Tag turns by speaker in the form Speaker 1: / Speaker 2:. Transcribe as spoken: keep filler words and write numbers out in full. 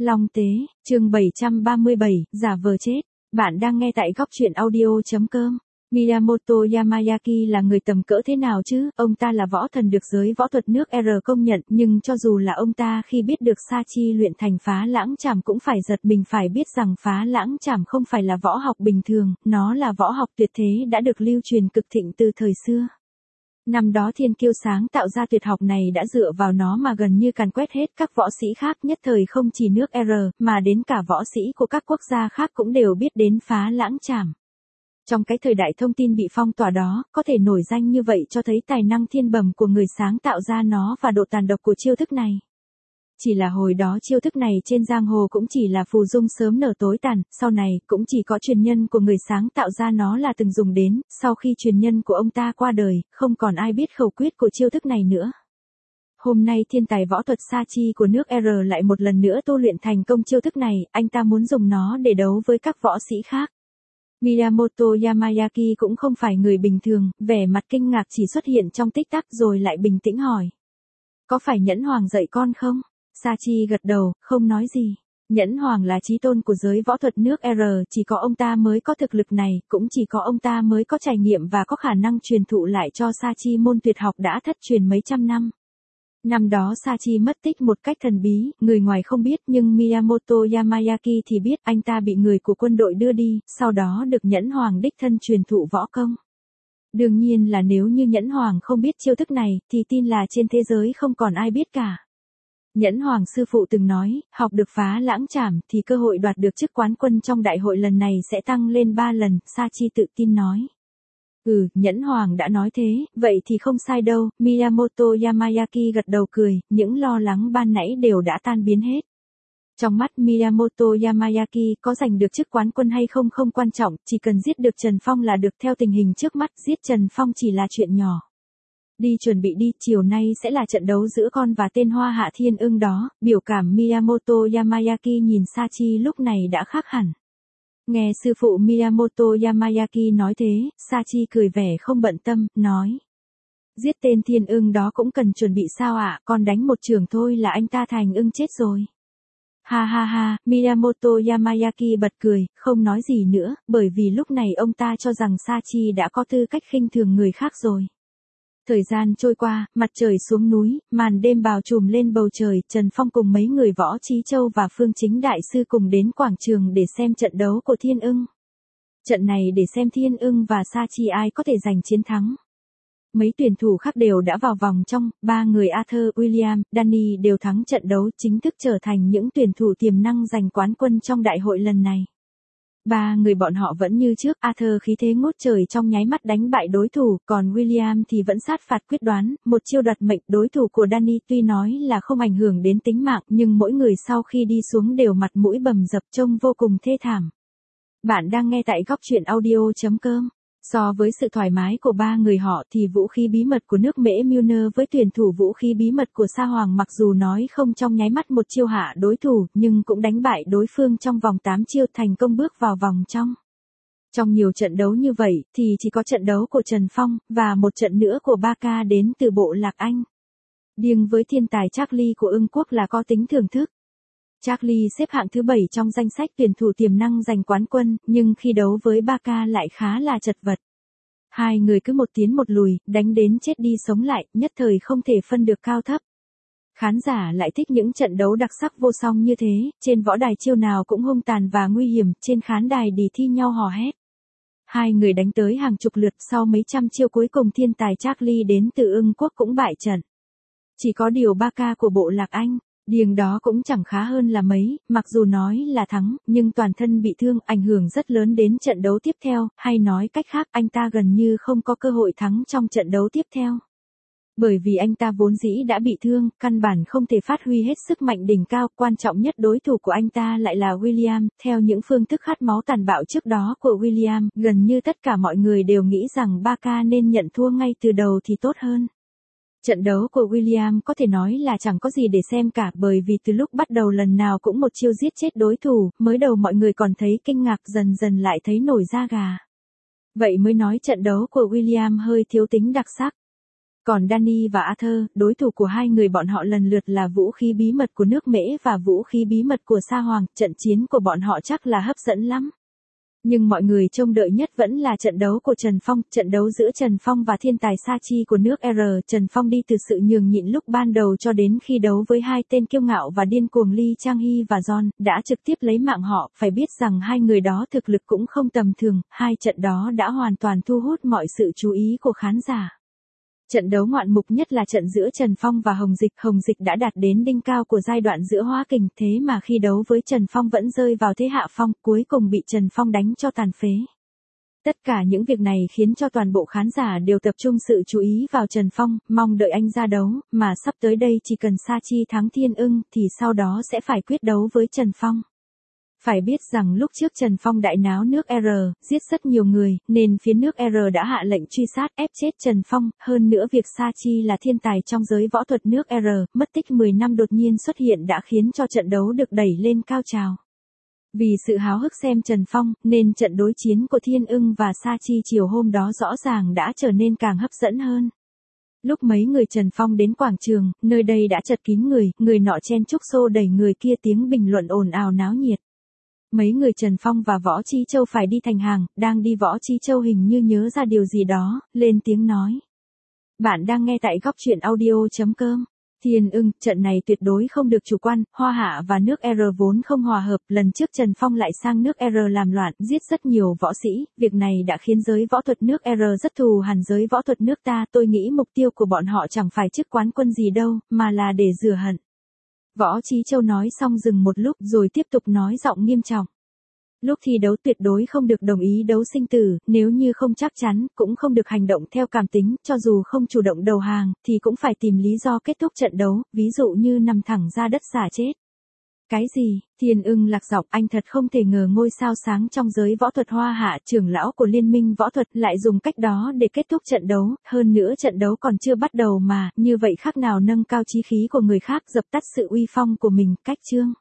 Speaker 1: Long Tế, chương bảy trăm ba mươi bảy, giả vờ chết. Bạn đang nghe tại góc truyện audio.com. Miyamoto Yamayaki là người tầm cỡ thế nào chứ? Ông ta là võ thần được giới võ thuật nước R công nhận, nhưng cho dù là ông ta khi biết được Sachi luyện thành phá lãng trảm cũng phải giật mình, phải biết rằng phá lãng trảm không phải là võ học bình thường, nó là võ học tuyệt thế đã được lưu truyền cực thịnh từ thời xưa. Năm đó thiên kiêu sáng tạo ra tuyệt học này đã dựa vào nó mà gần như càn quét hết các võ sĩ khác, nhất thời không chỉ nước R, mà đến cả võ sĩ của các quốc gia khác cũng đều biết đến phá lãng trảm. Trong cái thời đại thông tin bị phong tỏa đó, có thể nổi danh như vậy cho thấy tài năng thiên bẩm của người sáng tạo ra nó và độ tàn độc của chiêu thức này. Chỉ là hồi đó chiêu thức này trên giang hồ cũng chỉ là phù dung sớm nở tối tàn, sau này cũng chỉ có truyền nhân của người sáng tạo ra nó là từng dùng đến, sau khi truyền nhân của ông ta qua đời, không còn ai biết khẩu quyết của chiêu thức này nữa. Hôm nay thiên tài võ thuật Sachi của nước R lại một lần nữa tu luyện thành công chiêu thức này, anh ta muốn dùng nó để đấu với các võ sĩ khác. Miyamoto Yamayaki cũng không phải người bình thường, vẻ mặt kinh ngạc chỉ xuất hiện trong tích tắc rồi lại bình tĩnh hỏi. Có phải Nhẫn Hoàng dạy con không? Sachi gật đầu, không nói gì. Nhẫn Hoàng là chí tôn của giới võ thuật nước R, chỉ có ông ta mới có thực lực này, cũng chỉ có ông ta mới có trải nghiệm và có khả năng truyền thụ lại cho Sachi môn tuyệt học đã thất truyền mấy trăm năm. Năm đó Sachi mất tích một cách thần bí, người ngoài không biết nhưng Miyamoto Yamayaki thì biết, anh ta bị người của quân đội đưa đi, sau đó được Nhẫn Hoàng đích thân truyền thụ võ công. Đương nhiên là nếu như Nhẫn Hoàng không biết chiêu thức này, thì tin là trên thế giới không còn ai biết cả. Nhẫn Hoàng sư phụ từng nói, học được phá lãng trảm thì cơ hội đoạt được chức quán quân trong đại hội lần này sẽ tăng lên ba lần, Sachi tự tin nói. Ừ, Nhẫn Hoàng đã nói thế, vậy thì không sai đâu, Miyamoto Yamayaki gật đầu cười, những lo lắng ban nãy đều đã tan biến hết. Trong mắt Miyamoto Yamayaki, có giành được chức quán quân hay không không quan trọng, chỉ cần giết được Trần Phong là được. Theo tình hình trước mắt, giết Trần Phong chỉ là chuyện nhỏ. Đi chuẩn bị đi, chiều nay sẽ là trận đấu giữa con và tên Hoa Hạ Thiên Ưng đó. Biểu cảm Miyamoto Yamayaki nhìn Sachi lúc này đã khác hẳn. Nghe sư phụ Miyamoto Yamayaki nói thế, Sachi cười vẻ không bận tâm, nói. Giết tên Thiên Ưng đó cũng cần chuẩn bị sao ạ, con đánh một trường thôi là anh ta thành ưng chết rồi. Ha ha ha, Miyamoto Yamayaki bật cười, không nói gì nữa, bởi vì lúc này ông ta cho rằng Sachi đã có tư cách khinh thường người khác rồi. Thời gian trôi qua, mặt trời xuống núi, màn đêm bao trùm lên bầu trời, Trần Phong cùng mấy người Võ Trí Châu và Phương Chính Đại Sư cùng đến quảng trường để xem trận đấu của Thiên Ưng. Trận này để xem Thiên Ưng và Sachi ai có thể giành chiến thắng. Mấy tuyển thủ khác đều đã vào vòng trong, ba người Arthur, William, Danny đều thắng trận đấu, chính thức trở thành những tuyển thủ tiềm năng giành quán quân trong đại hội lần này. Ba người bọn họ vẫn như trước, Arthur khí thế ngút trời trong nháy mắt đánh bại đối thủ, còn William thì vẫn sát phạt quyết đoán, một chiêu đoạt mệnh. Đối thủ của Danny tuy nói là không ảnh hưởng đến tính mạng, nhưng mỗi người sau khi đi xuống đều mặt mũi bầm dập trông vô cùng thê thảm. Bạn đang nghe tại góc truyện audio.com. So với sự thoải mái của ba người họ thì vũ khí bí mật của nước Mễ Milner với tuyển thủ vũ khí bí mật của Sa Hoàng mặc dù nói không trong nháy mắt một chiêu hạ đối thủ, nhưng cũng đánh bại đối phương trong vòng tám chiêu, thành công bước vào vòng trong. Trong nhiều trận đấu như vậy thì chỉ có trận đấu của Trần Phong và một trận nữa của Baka đến từ bộ Lạc Anh. Điêng với thiên tài Charlie của Ưng Quốc là có tính thưởng thức. Charlie xếp hạng thứ bảy trong danh sách tuyển thủ tiềm năng giành quán quân, nhưng khi đấu với Baka lại khá là chật vật. Hai người cứ một tiến một lùi, đánh đến chết đi sống lại, nhất thời không thể phân được cao thấp. Khán giả lại thích những trận đấu đặc sắc vô song như thế, trên võ đài chiêu nào cũng hung tàn và nguy hiểm, trên khán đài đi thi nhau hò hét. Hai người đánh tới hàng chục lượt, sau mấy trăm chiêu cuối cùng thiên tài Charlie đến từ Ưng Quốc cũng bại trận. Chỉ có điều Baka của bộ Lạc Anh, điềng đó cũng chẳng khá hơn là mấy, mặc dù nói là thắng, nhưng toàn thân bị thương, ảnh hưởng rất lớn đến trận đấu tiếp theo, hay nói cách khác, anh ta gần như không có cơ hội thắng trong trận đấu tiếp theo. Bởi vì anh ta vốn dĩ đã bị thương, căn bản không thể phát huy hết sức mạnh đỉnh cao, quan trọng nhất đối thủ của anh ta lại là William, theo những phương thức khát máu tàn bạo trước đó của William, gần như tất cả mọi người đều nghĩ rằng Baka nên nhận thua ngay từ đầu thì tốt hơn. Trận đấu của William có thể nói là chẳng có gì để xem cả, bởi vì từ lúc bắt đầu lần nào cũng một chiêu giết chết đối thủ, mới đầu mọi người còn thấy kinh ngạc, dần dần lại thấy nổi da gà. Vậy mới nói trận đấu của William hơi thiếu tính đặc sắc. Còn Dany và Arthur, đối thủ của hai người bọn họ lần lượt là vũ khí bí mật của nước Mễ và vũ khí bí mật của Sa Hoàng, trận chiến của bọn họ chắc là hấp dẫn lắm. Nhưng mọi người trông đợi nhất vẫn là trận đấu của Trần Phong, trận đấu giữa Trần Phong và thiên tài Sa Chi của nước R. Trần Phong đi từ sự nhường nhịn lúc ban đầu cho đến khi đấu với hai tên kiêu ngạo và điên cuồng Lee Chang-hee và John, đã trực tiếp lấy mạng họ, phải biết rằng hai người đó thực lực cũng không tầm thường, hai trận đó đã hoàn toàn thu hút mọi sự chú ý của khán giả. Trận đấu ngoạn mục nhất là trận giữa Trần Phong và Hồng Dịch. Hồng Dịch đã đạt đến đỉnh cao của giai đoạn giữa hóa kình, thế mà khi đấu với Trần Phong vẫn rơi vào thế hạ phong, cuối cùng bị Trần Phong đánh cho tàn phế. Tất cả những việc này khiến cho toàn bộ khán giả đều tập trung sự chú ý vào Trần Phong, mong đợi anh ra đấu, mà sắp tới đây chỉ cần Sa Chi thắng Thiên Ưng thì sau đó sẽ phải quyết đấu với Trần Phong. Phải biết rằng lúc trước Trần Phong đại náo nước R, giết rất nhiều người, nên phía nước R đã hạ lệnh truy sát ép chết Trần Phong, hơn nữa việc Sa Chi là thiên tài trong giới võ thuật nước R, mất tích mười năm đột nhiên xuất hiện đã khiến cho trận đấu được đẩy lên cao trào. Vì sự háo hức xem Trần Phong, nên trận đối chiến của Thiên Ưng và Sa Chi chiều hôm đó rõ ràng đã trở nên càng hấp dẫn hơn. Lúc mấy người Trần Phong đến quảng trường, nơi đây đã chật kín người, người nọ chen chúc xô đẩy người kia, tiếng bình luận ồn ào náo nhiệt. Mấy người Trần Phong và Võ Chi Châu phải đi thành hàng, đang đi Võ Chi Châu hình như nhớ ra điều gì đó, lên tiếng nói. Bạn đang nghe tại góc truyện audio chấm com. Thiên Ưng, trận này tuyệt đối không được chủ quan, Hoa Hạ và nước R vốn không hòa hợp, lần trước Trần Phong lại sang nước R làm loạn, giết rất nhiều võ sĩ, việc này đã khiến giới võ thuật nước R rất thù hằn giới võ thuật nước ta, tôi nghĩ mục tiêu của bọn họ chẳng phải chức quán quân gì đâu, mà là để rửa hận. Võ Chí Châu nói xong dừng một lúc rồi tiếp tục nói giọng nghiêm trọng. Lúc thi đấu tuyệt đối không được đồng ý đấu sinh tử, nếu như không chắc chắn, cũng không được hành động theo cảm tính, cho dù không chủ động đầu hàng, thì cũng phải tìm lý do kết thúc trận đấu, ví dụ như nằm thẳng ra đất xả chết. Cái gì? Thiên Ưng lạc giọng, anh thật không thể ngờ ngôi sao sáng trong giới võ thuật Hoa Hạ, trưởng lão của Liên minh võ thuật lại dùng cách đó để kết thúc trận đấu, hơn nữa trận đấu còn chưa bắt đầu mà, như vậy khác nào nâng cao chí khí của người khác, dập tắt sự uy phong của mình, cách chương.